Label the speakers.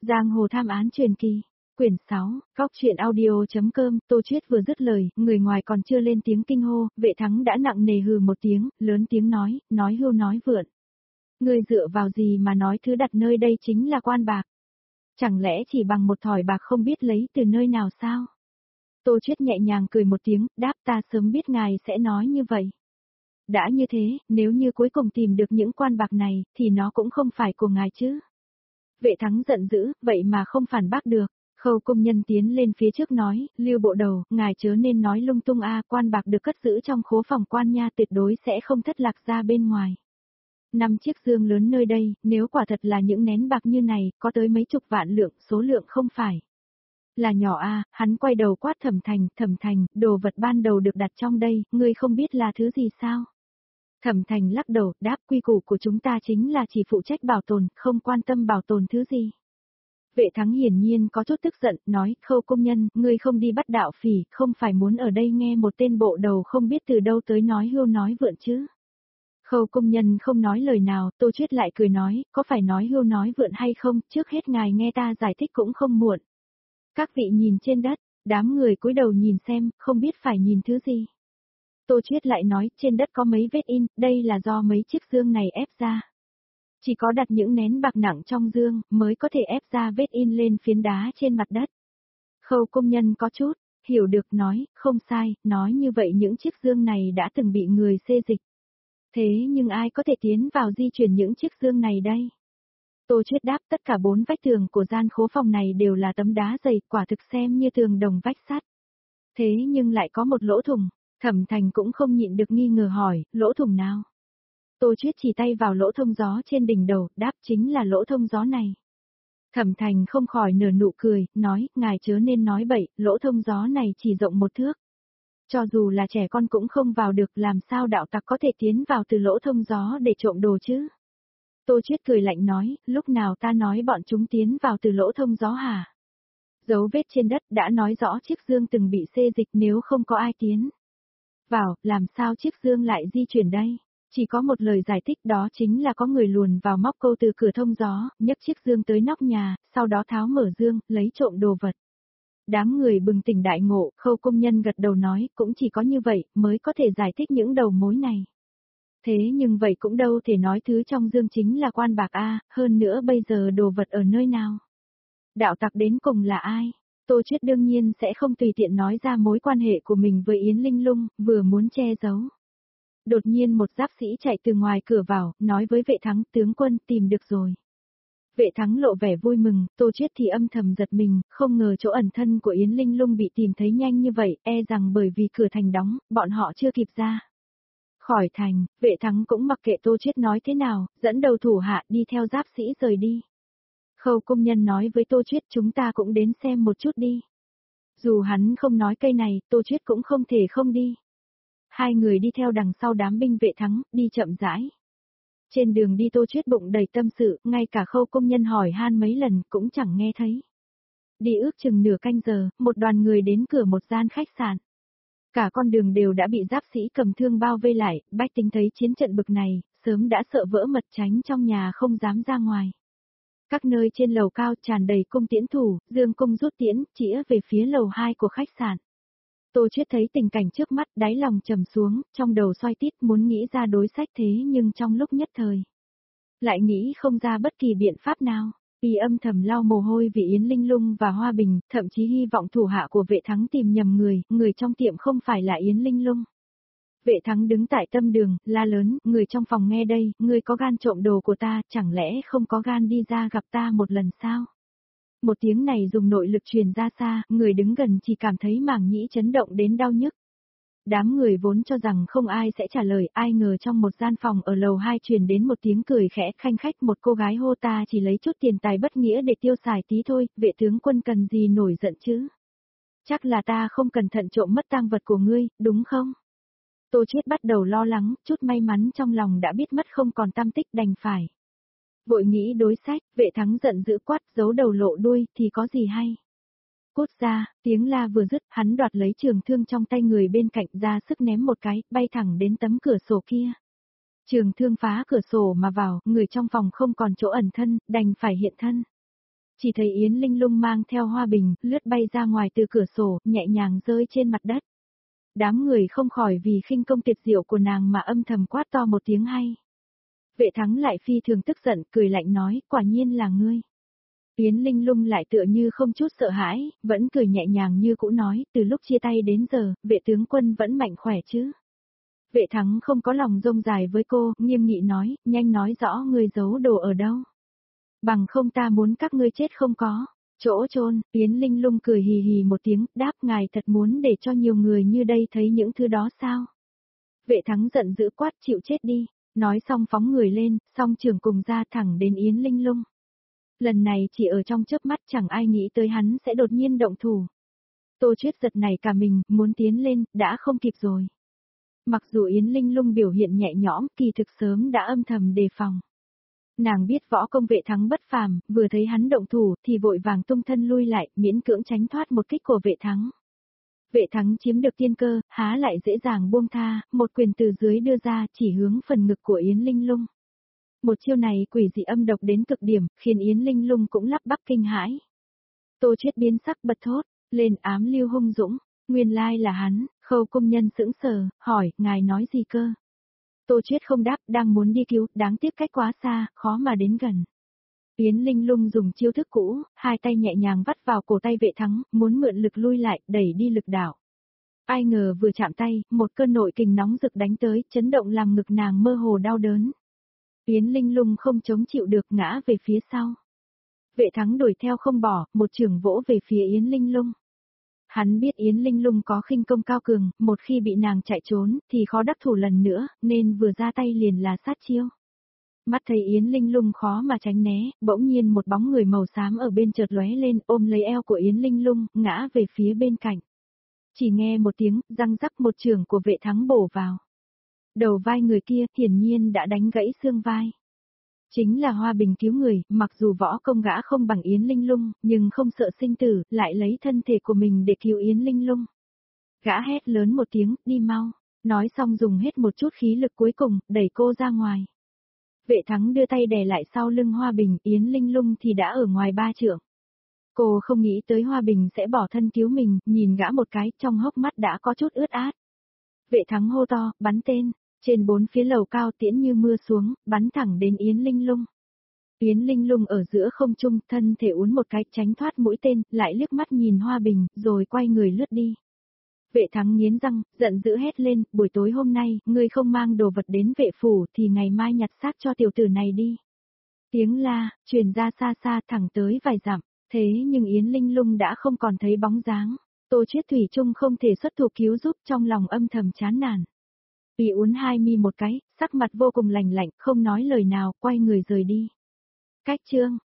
Speaker 1: Giang hồ tham án truyền kỳ. Quyển 6, Góc truyện audio.com, Tô Chuyết vừa dứt lời, người ngoài còn chưa lên tiếng kinh hô, Vệ Thắng đã nặng nề hừ một tiếng, lớn tiếng nói hưu nói vượn. Ngươi dựa vào gì mà nói thứ đặt nơi đây chính là quan bạc? Chẳng lẽ chỉ bằng một thỏi bạc không biết lấy từ nơi nào sao? Tô Chuyết nhẹ nhàng cười một tiếng, đáp ta sớm biết ngài sẽ nói như vậy. Đã như thế, nếu như cuối cùng tìm được những quan bạc này, thì nó cũng không phải của ngài chứ. Vệ Thắng giận dữ, vậy mà không phản bác được. Khâu công nhân tiến lên phía trước nói, Lưu bộ đầu, ngài chớ nên nói lung tung quan bạc được cất giữ trong khố phòng quan nha tuyệt đối sẽ không thất lạc ra bên ngoài. 5 chiếc dương lớn nơi đây, nếu quả thật là những nén bạc như này, có tới mấy chục vạn lượng, số lượng không phải là nhỏ hắn quay đầu quát Thẩm Thành, đồ vật ban đầu được đặt trong đây, ngươi không biết là thứ gì sao? Thẩm Thành lắc đầu, đáp quy củ của chúng ta chính là chỉ phụ trách bảo tồn, không quan tâm bảo tồn thứ gì. Vệ Thắng hiển nhiên có chút tức giận, nói, Khâu công nhân, ngươi không đi bắt đạo phỉ, không phải muốn ở đây nghe một tên bộ đầu không biết từ đâu tới nói hưu nói vượn chứ. Khâu công nhân không nói lời nào, Tô Chuyết lại cười nói, có phải nói hưu nói vượn hay không, trước hết ngài nghe ta giải thích cũng không muộn. Các vị nhìn trên đất, đám người cúi đầu nhìn xem, không biết phải nhìn thứ gì. Tô Chuyết lại nói, trên đất có mấy vết in, đây là do mấy chiếc dương này ép ra. Chỉ có đặt những nén bạc nặng trong dương, mới có thể ép ra vết in lên phiến đá trên mặt đất. Khâu công nhân có chút, hiểu được nói, không sai, nói như vậy những chiếc dương này đã từng bị người xê dịch. Thế nhưng ai có thể tiến vào di chuyển những chiếc dương này đây? Tô Chuyết đáp tất cả 4 vách tường của gian khố phòng này đều là tấm đá dày, quả thực xem như tường đồng vách sắt. Thế nhưng lại có một lỗ thủng, Thẩm Thành cũng không nhịn được nghi ngờ hỏi, lỗ thủng nào? Tô Chuyết chỉ tay vào lỗ thông gió trên đỉnh đầu, đáp chính là lỗ thông gió này. Thẩm Thành không khỏi nở nụ cười, nói, ngài chớ nên nói bậy, lỗ thông gió này chỉ rộng 1 thước. Cho dù là trẻ con cũng không vào được, làm sao đạo tặc có thể tiến vào từ lỗ thông gió để trộm đồ chứ? Tô Chuyết cười lạnh nói, lúc nào ta nói bọn chúng tiến vào từ lỗ thông gió hả? Dấu vết trên đất đã nói rõ chiếc dương từng bị xê dịch nếu không có ai tiến vào, làm sao chiếc dương lại di chuyển đây? Chỉ có một lời giải thích đó chính là có người luồn vào móc câu từ cửa thông gió, nhấc chiếc dương tới nóc nhà, sau đó tháo mở dương, lấy trộm đồ vật. Đám người bừng tỉnh đại ngộ, Khâu công nhân gật đầu nói, cũng chỉ có như vậy, mới có thể giải thích những đầu mối này. Thế nhưng vậy cũng đâu thể nói thứ trong dương chính là quan bạc hơn nữa bây giờ đồ vật ở nơi nào? Đạo tặc đến cùng là ai? Tô Chuyết đương nhiên sẽ không tùy tiện nói ra mối quan hệ của mình với Yến Linh Lung, vừa muốn che giấu. Đột nhiên một giáp sĩ chạy từ ngoài cửa vào, nói với Vệ Thắng, tướng quân tìm được rồi. Vệ Thắng lộ vẻ vui mừng, Tô Chuyết thì âm thầm giật mình, không ngờ chỗ ẩn thân của Yến Linh Lung bị tìm thấy nhanh như vậy, rằng bởi vì cửa thành đóng, bọn họ chưa kịp ra khỏi thành. Vệ Thắng cũng mặc kệ Tô Chuyết nói thế nào, dẫn đầu thủ hạ đi theo giáp sĩ rời đi. Khâu công nhân nói với Tô Chuyết, chúng ta cũng đến xem một chút đi. Dù hắn không nói cây này, Tô Chuyết cũng không thể không đi. Hai người đi theo đằng sau đám binh Vệ Thắng, đi chậm rãi. Trên đường đi Tô Chuyết bụng đầy tâm sự, ngay cả Khâu công nhân hỏi han mấy lần cũng chẳng nghe thấy. Đi ước chừng nửa canh giờ, một đoàn người đến cửa một gian khách sạn. Cả con đường đều đã bị giáp sĩ cầm thương bao vây lại, bách tính thấy chiến trận bực này, sớm đã sợ vỡ mật tránh trong nhà không dám ra ngoài. Các nơi trên lầu cao tràn đầy cung tiễn thủ, dương cung rút tiễn, chĩa về phía lầu 2 của khách sạn. Tô Chuyết thấy tình cảnh trước mắt, đáy lòng trầm xuống, trong đầu xoay tít muốn nghĩ ra đối sách thế nhưng trong lúc nhất thời lại nghĩ không ra bất kỳ biện pháp nào. Y âm thầm lau mồ hôi vì Yến Linh Lung và Hoa Bình, thậm chí hy vọng thủ hạ của Vệ Thắng tìm nhầm người trong tiệm không phải là Yến Linh Lung. Vệ Thắng đứng tại tâm đường, la lớn, người trong phòng nghe đây, ngươi có gan trộm đồ của ta, chẳng lẽ không có gan đi ra gặp ta một lần sao? Một tiếng này dùng nội lực truyền ra xa, người đứng gần chỉ cảm thấy màng nhĩ chấn động đến đau nhức. Đám người vốn cho rằng không ai sẽ trả lời, ai ngờ trong một gian phòng ở lầu 2 truyền đến một tiếng cười khẽ khanh khách, một cô gái hô ta chỉ lấy chút tiền tài bất nghĩa để tiêu xài tí thôi, Vệ tướng quân cần gì nổi giận chứ? Chắc là ta không cẩn thận trộm mất tang vật của ngươi, đúng không? Tô Chuyết bắt đầu lo lắng, chút may mắn trong lòng đã biết mất không còn tăm tích đành phải vội nghĩ đối sách. Vệ Thắng giận dữ quát, giấu đầu lộ đuôi, thì có gì hay? Cút ra, tiếng la vừa dứt, hắn đoạt lấy trường thương trong tay người bên cạnh ra sức ném một cái, bay thẳng đến tấm cửa sổ kia. Trường thương phá cửa sổ mà vào, người trong phòng không còn chỗ ẩn thân, đành phải hiện thân. Chỉ thấy Yến Linh Lung mang theo Hoa Bình, lướt bay ra ngoài từ cửa sổ, nhẹ nhàng rơi trên mặt đất. Đám người không khỏi vì khinh công tuyệt diệu của nàng mà âm thầm quát to một tiếng hay. Vệ Thắng lại phi thường tức giận, cười lạnh nói, quả nhiên là ngươi. Yến Linh Lung lại tựa như không chút sợ hãi, vẫn cười nhẹ nhàng như cũ nói, từ lúc chia tay đến giờ, vệ tướng quân vẫn mạnh khỏe chứ. Vệ Thắng không có lòng rông dài với cô, nghiêm nghị nói, nhanh nói rõ ngươi giấu đồ ở đâu. Bằng không ta muốn các ngươi chết không có. Chỗ chôn, Yến Linh Lung cười hì hì một tiếng, đáp ngài thật muốn để cho nhiều người như đây thấy những thứ đó sao? Vệ Thắng giận dữ quát chịu chết đi, nói xong phóng người lên, song trường cùng ra thẳng đến Yến Linh Lung. Lần này chỉ ở trong chớp mắt chẳng ai nghĩ tới hắn sẽ đột nhiên động thủ. Tô Chuyết giật này cả mình, muốn tiến lên, đã không kịp rồi. Mặc dù Yến Linh Lung biểu hiện nhẹ nhõm, kỳ thực sớm đã âm thầm đề phòng. Nàng biết võ công Vệ Thắng bất phàm, vừa thấy hắn động thủ thì vội vàng tung thân lui lại, miễn cưỡng tránh thoát một kích của Vệ Thắng. Vệ Thắng chiếm được tiên cơ, há lại dễ dàng buông tha, một quyền từ dưới đưa ra chỉ hướng phần ngực của Yến Linh Lung. Một chiêu này quỷ dị âm độc đến cực điểm, khiến Yến Linh Lung cũng lắp bắp kinh hãi. Tô Chuyết biến sắc bật thốt, lên ám Lưu Hung Dũng, nguyên lai là hắn, Khâu công nhân sững sờ, hỏi, ngài nói gì cơ? Tô Chuyết không đáp, đang muốn đi cứu, đáng tiếc cách quá xa, khó mà đến gần. Yến Linh Lung dùng chiêu thức cũ, hai tay nhẹ nhàng vắt vào cổ tay Vệ Thắng, muốn mượn lực lui lại, đẩy đi lực đảo. Ai ngờ vừa chạm tay, một cơn nội kình nóng rực đánh tới, chấn động làm ngực nàng mơ hồ đau đớn. Yến Linh Lung không chống chịu được ngã về phía sau. Vệ Thắng đuổi theo không bỏ, một chưởng vỗ về phía Yến Linh Lung. Hắn biết Yến Linh Lung có khinh công cao cường, một khi bị nàng chạy trốn, thì khó đắc thủ lần nữa, nên vừa ra tay liền là sát chiêu. Mắt thấy Yến Linh Lung khó mà tránh né, bỗng nhiên một bóng người màu xám ở bên chợt lóe lên, ôm lấy eo của Yến Linh Lung, ngã về phía bên cạnh. Chỉ nghe một tiếng, răng rắc một chưởng của Vệ Thắng bổ vào. Đầu vai người kia hiển nhiên đã đánh gãy xương vai. Chính là Hoa Bình cứu người, mặc dù võ công gã không bằng Yến Linh Lung, nhưng không sợ sinh tử, lại lấy thân thể của mình để cứu Yến Linh Lung. Gã hét lớn một tiếng, đi mau, nói xong dùng hết một chút khí lực cuối cùng, đẩy cô ra ngoài. Vệ Thắng đưa tay đè lại sau lưng Hoa Bình, Yến Linh Lung thì đã ở ngoài 3 trượng. Cô không nghĩ tới Hoa Bình sẽ bỏ thân cứu mình, nhìn gã một cái, trong hốc mắt đã có chút ướt át. Vệ Thắng hô to, bắn tên. Trên 4 phía lầu cao tiễn như mưa xuống, bắn thẳng đến Yến Linh Lung. Yến Linh Lung ở giữa không trung, thân thể uốn một cái tránh thoát mũi tên, lại liếc mắt nhìn Hoa Bình, rồi quay người lướt đi. Vệ Thắng nghiến răng, giận dữ hét lên, buổi tối hôm nay, ngươi không mang đồ vật đến vệ phủ thì ngày mai nhặt xác cho tiểu tử này đi. Tiếng la, truyền ra xa xa thẳng tới vài dặm, thế nhưng Yến Linh Lung đã không còn thấy bóng dáng. Tô Chuyết thủy chung không thể xuất thủ cứu giúp, trong lòng âm thầm chán nản. Y uốn hai mi một cái, sắc mặt vô cùng lạnh lạnh, không nói lời nào, quay người rời đi. Cách chương